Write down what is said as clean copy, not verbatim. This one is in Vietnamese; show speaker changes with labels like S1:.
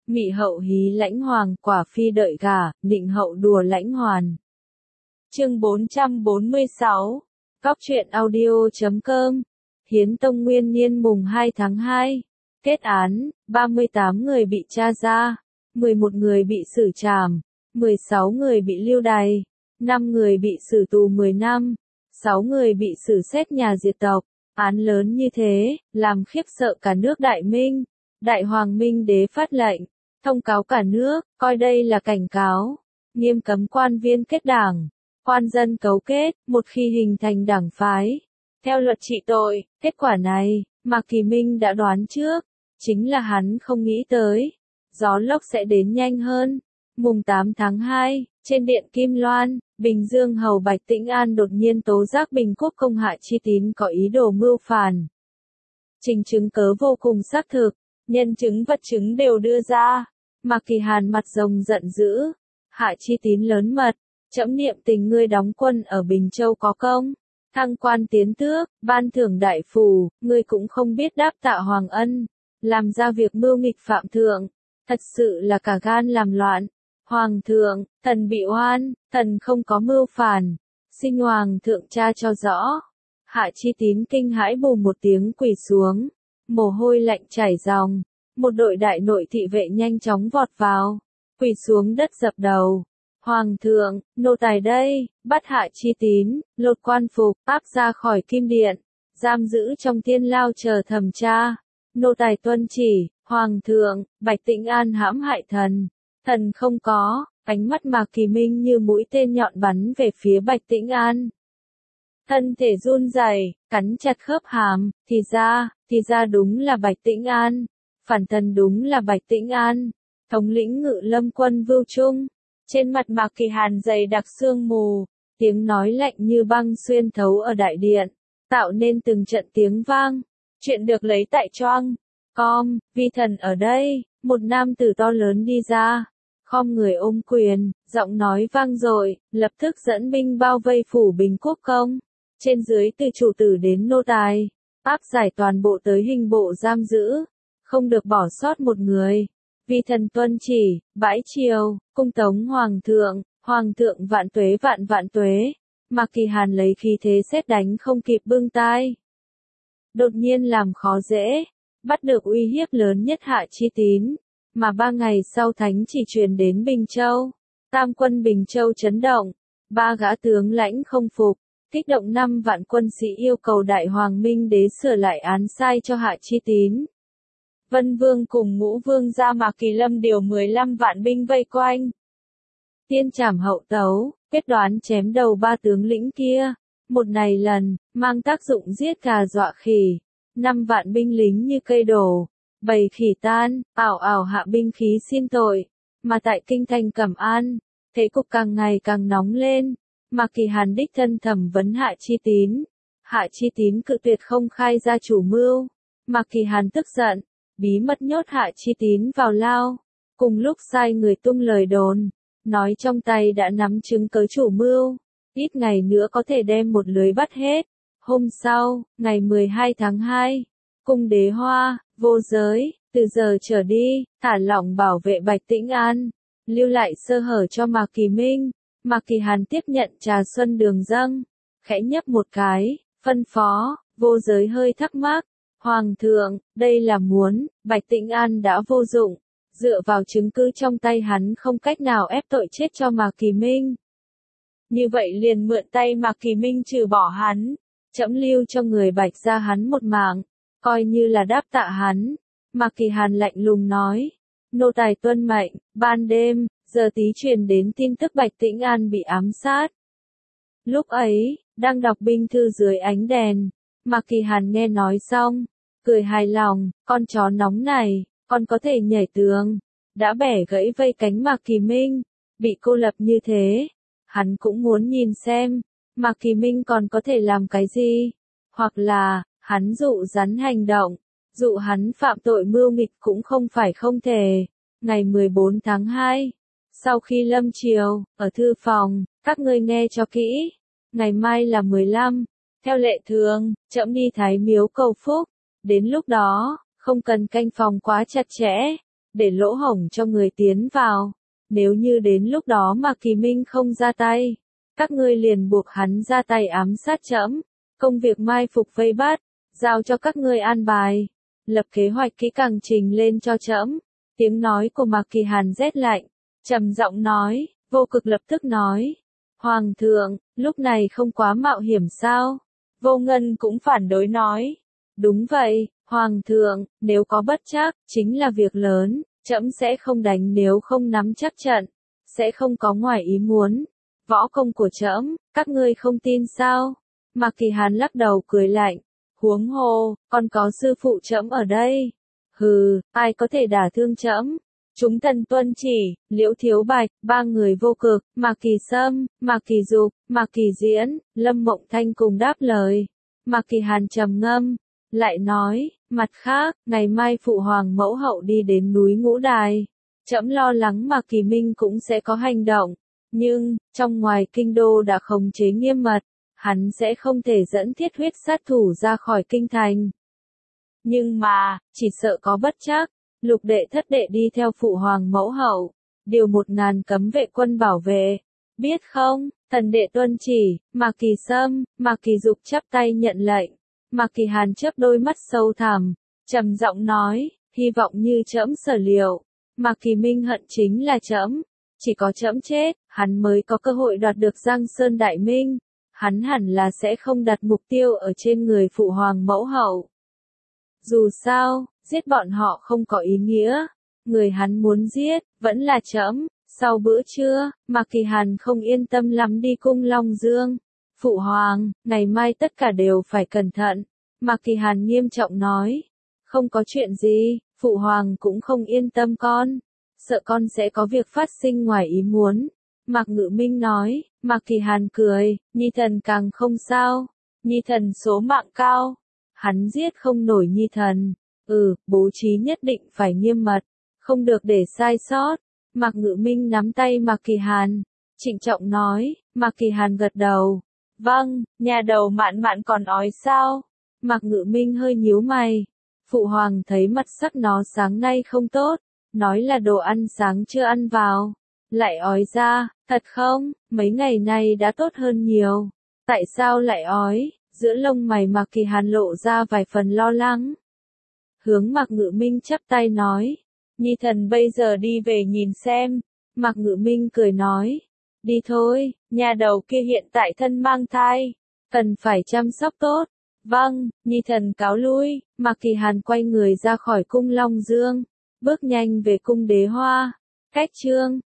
S1: Mị hậu hí lãnh hoàng, quả phi đợi gả, nịnh hậu đùa lãnh hoàn. Chương 446. Góc truyện audio.com. Hiến tông nguyên niên mùng 2 tháng 2. Kết án, 38 người bị tra ra, 11 người bị xử trảm, 16 người bị lưu đày, 5 người bị xử tù 10 năm, 6 người bị xử xét nhà diệt tộc. Án lớn như thế, làm khiếp sợ cả nước Đại Minh. Đại Hoàng Minh Đế phát lệnh, thông cáo cả nước, coi đây là cảnh cáo, nghiêm cấm quan viên kết đảng, quan dân cấu kết, một khi hình thành đảng phái. Theo luật trị tội, kết quả này, Mạc Kỳ Minh đã đoán trước, chính là hắn không nghĩ tới. Gió lốc sẽ đến nhanh hơn. Mùng 8 tháng 2, trên điện Kim Loan, Bình Dương hầu Bạch Tĩnh An đột nhiên tố giác Bình Quốc công Hạ Chi Tín có ý đồ mưu phản. Trình chứng cớ vô cùng xác thực, nhân chứng vật chứng đều đưa ra. Mạc Kỳ Hàn mặt rồng giận dữ. Hạ Chi Tín lớn mật, trẫm niệm tình ngươi đóng quân ở Bình Châu có công, thăng quan tiến tước, ban thưởng đại phù, ngươi cũng không biết đáp tạ hoàng ân, làm ra việc mưu nghịch phạm thượng, thật sự là cả gan làm loạn. Hoàng thượng, thần bị oan, thần không có mưu phản, xin hoàng thượng tra cho rõ. Hạ Chi Tín kinh hãi bùm một tiếng quỳ xuống, mồ hôi lạnh chảy ròng. Một đội đại nội thị vệ nhanh chóng vọt vào, quỳ xuống đất dập đầu. Hoàng thượng, nô tài đây, bắt Hạ Chi Tín, lột quan phục, áp ra khỏi kim điện, giam giữ trong tiên lao chờ thẩm tra. Nô tài tuân chỉ. Hoàng thượng, Bạch Tĩnh An hãm hại thần. Thần không có. Ánh mắt Mạc Kỳ Minh như mũi tên nhọn bắn về phía Bạch Tĩnh An. Thân thể run rẩy, cắn chặt khớp hàm, thì ra đúng là Bạch Tĩnh An. Phản thần đúng là Bạch Tĩnh An, thống lĩnh Ngự Lâm quân Vưu Trung. Trên mặt Mạc Kỳ Hàn dày đặc sương mù, tiếng nói lạnh như băng xuyên thấu ở đại điện, tạo nên từng trận tiếng vang. Chuyện được lấy tại Choang com, vi thần ở đây. Một nam tử to lớn đi ra, khom người ôm quyền, giọng nói vang dội, lập tức dẫn binh bao vây phủ Bình Quốc công. Trên dưới từ chủ tử đến nô tài, áp giải toàn bộ tới hình bộ giam giữ, không được bỏ sót một người. Vi thần tuân chỉ, bãi triều, cung tống hoàng thượng vạn tuế. Mạc Kỳ Hàn lấy khí thế sét đánh không kịp bưng tai. Đột nhiên làm khó dễ, bắt được uy hiếp lớn nhất Hạ Chi Tín, mà 3 ngày sau thánh chỉ truyền đến Bình Châu. Tam quân Bình Châu chấn động, 3 gã tướng lãnh không phục, kích động 5 vạn quân sĩ yêu cầu Đại Hoàng Minh Đế sửa lại án sai cho Hạ Chi Tín. Vân Vương cùng Ngũ Vương ra Mạc Kỳ Lâm điều 15 vạn binh vây quanh. Tiên trảm hậu tấu, quyết đoán chém đầu 3 tướng lĩnh kia. Một này lần, mang tác dụng giết gà dọa khỉ. 5 vạn binh lính như cây đổ, bầy khỉ tan, ảo ảo hạ binh khí xin tội. Mà tại kinh thành Cẩm An, thế cục càng ngày càng nóng lên. Mạc Kỳ Hàn đích thân thẩm vấn Hạ Chi Tín. Hạ Chi Tín cự tuyệt không khai ra chủ mưu. Mạc Kỳ Hàn tức giận, bí mật nhốt Hạ Chi Tín vào lao, cùng lúc sai người tung lời đồn, nói trong tay đã nắm chứng cớ chủ mưu, ít ngày nữa có thể đem một lưới bắt hết. Hôm sau, ngày 12 tháng 2, cung Đế Hoa, vô giới, từ giờ trở đi, thả lỏng bảo vệ Bạch Tĩnh An, lưu lại sơ hở cho Mạc Kỳ Minh. Mạc Kỳ Hàn tiếp nhận trà xuân đường dâng, khẽ nhấp một cái, phân phó. Vô giới hơi thắc mắc, Hoàng thượng, đây là muốn, Bạch Tĩnh An đã vô dụng, dựa vào chứng cứ trong tay hắn không cách nào ép tội chết cho Mạc Kỳ Minh. Như vậy liền mượn tay Mạc Kỳ Minh trừ bỏ hắn, trẫm lưu cho người Bạch gia hắn một mạng, coi như là đáp tạ hắn. Mạc Kỳ Hàn lạnh lùng nói, nô tài tuân mệnh. Ban đêm, giờ tí truyền đến tin tức Bạch Tĩnh An bị ám sát. Lúc ấy, đang đọc binh thư dưới ánh đèn, Mạc Kỳ Hàn nghe nói xong, cười hài lòng, con chó nóng này, con có thể nhảy tường, đã bẻ gãy vây cánh Mạc Kỳ Minh, bị cô lập như thế, hắn cũng muốn nhìn xem, Mạc Kỳ Minh còn có thể làm cái gì, hoặc là, hắn dụ dắn hành động, dụ hắn phạm tội mưu nghịch cũng không phải không thể. Ngày 14 tháng 2, sau khi lâm triều, ở thư phòng, các ngươi nghe cho kỹ, ngày mai là 15, theo lệ thường, trẫm đi Thái Miếu cầu phúc, đến lúc đó, không cần canh phòng quá chặt chẽ, để lỗ hổng cho người tiến vào. Nếu như đến lúc đó mà Kỳ Minh không ra tay, các ngươi liền buộc hắn ra tay ám sát trẫm. Công việc mai phục vây bắt, giao cho các ngươi an bài. Lập kế hoạch kỹ càng trình lên cho trẫm. Tiếng nói của Mạc Kỳ Hàn rét lạnh, trầm giọng nói, Vô Cực lập tức nói. Hoàng thượng, lúc này không quá mạo hiểm sao? Vô Ngân cũng phản đối nói. Đúng vậy, Hoàng thượng, nếu có bất trắc, chính là việc lớn, trẫm sẽ không đánh nếu không nắm chắc trận, sẽ không có ngoài ý muốn. Võ công của trẫm, các ngươi không tin sao? Mạc Kỳ Hàn lắc đầu cười lạnh. Huống hồ, còn có sư phụ trẫm ở đây. Hừ, ai có thể đả thương trẫm? Chúng thần tuân chỉ, Liễu Thiếu Bạch, ba người Vô Cực, Mạc Kỳ Sâm, Mạc Kỳ Dục, Mạc Kỳ Diễn, Lâm Mộng Thanh cùng đáp lời. Mạc Kỳ Hàn trầm ngâm, lại nói, mặt khác, ngày mai phụ hoàng mẫu hậu đi đến núi Ngũ Đài. Trẫm lo lắng Mạc Kỳ Minh cũng sẽ có hành động, nhưng, trong ngoài kinh đô đã khống chế nghiêm mật, hắn sẽ không thể dẫn thiết huyết sát thủ ra khỏi kinh thành. Nhưng mà, chỉ sợ có bất trắc, Lục đệ thất đệ đi theo phụ hoàng mẫu hậu, điều 1000 cấm vệ quân bảo vệ. Biết không, thần đệ tuân chỉ. Mạc Kỳ Sâm, Mạc Kỳ Dục chắp tay nhận lệnh. Mạc Kỳ Hàn chớp đôi mắt sâu thẳm, trầm giọng nói, hy vọng như trẫm sở liệu. Mạc Kỳ Minh hận chính là trẫm, chỉ có trẫm chết, hắn mới có cơ hội đoạt được Giang Sơn Đại Minh. Hắn hẳn là sẽ không đặt mục tiêu ở trên người phụ hoàng mẫu hậu. Dù sao, giết bọn họ không có ý nghĩa, người hắn muốn giết, vẫn là trẫm. Sau bữa trưa, Mạc Kỳ Hàn không yên tâm lắm đi cung Long Dương. Phụ hoàng, ngày mai tất cả đều phải cẩn thận. Mạc Kỳ Hàn nghiêm trọng nói. Không có chuyện gì, phụ hoàng cũng không yên tâm con. Sợ con sẽ có việc phát sinh ngoài ý muốn. Mạc Ngự Minh nói. Mạc Kỳ Hàn cười, Nhi thần càng không sao. Nhi thần số mạng cao. Hắn giết không nổi Nhi thần. Bố trí nhất định phải nghiêm mật, không được để sai sót. Mạc Ngự Minh nắm tay Mạc Kỳ Hàn, trịnh trọng nói. Mạc Kỳ Hàn gật đầu. Vâng, nhà đầu Mạn Mạn còn ói sao? Mạc Ngự Minh hơi nhíu mày. Phụ hoàng thấy mặt sắc nó sáng nay không tốt, nói là đồ ăn sáng chưa ăn vào, lại ói ra. Thật không? Mấy ngày nay đã tốt hơn nhiều. Tại sao lại ói? Giữa lông mày Mạc Kỳ Hàn lộ ra vài phần lo lắng. Hướng Mạc Ngự Minh chắp tay nói. Nhi thần bây giờ đi về nhìn xem. Mạc Ngự Minh cười nói. Đi thôi, nhà đầu kia hiện tại thân mang thai, cần phải chăm sóc tốt. Vâng, Nhi thần cáo lui. Mạc Kỳ Hàn quay người ra khỏi cung Long Dương, bước nhanh về cung Đế Hoa. Cách chương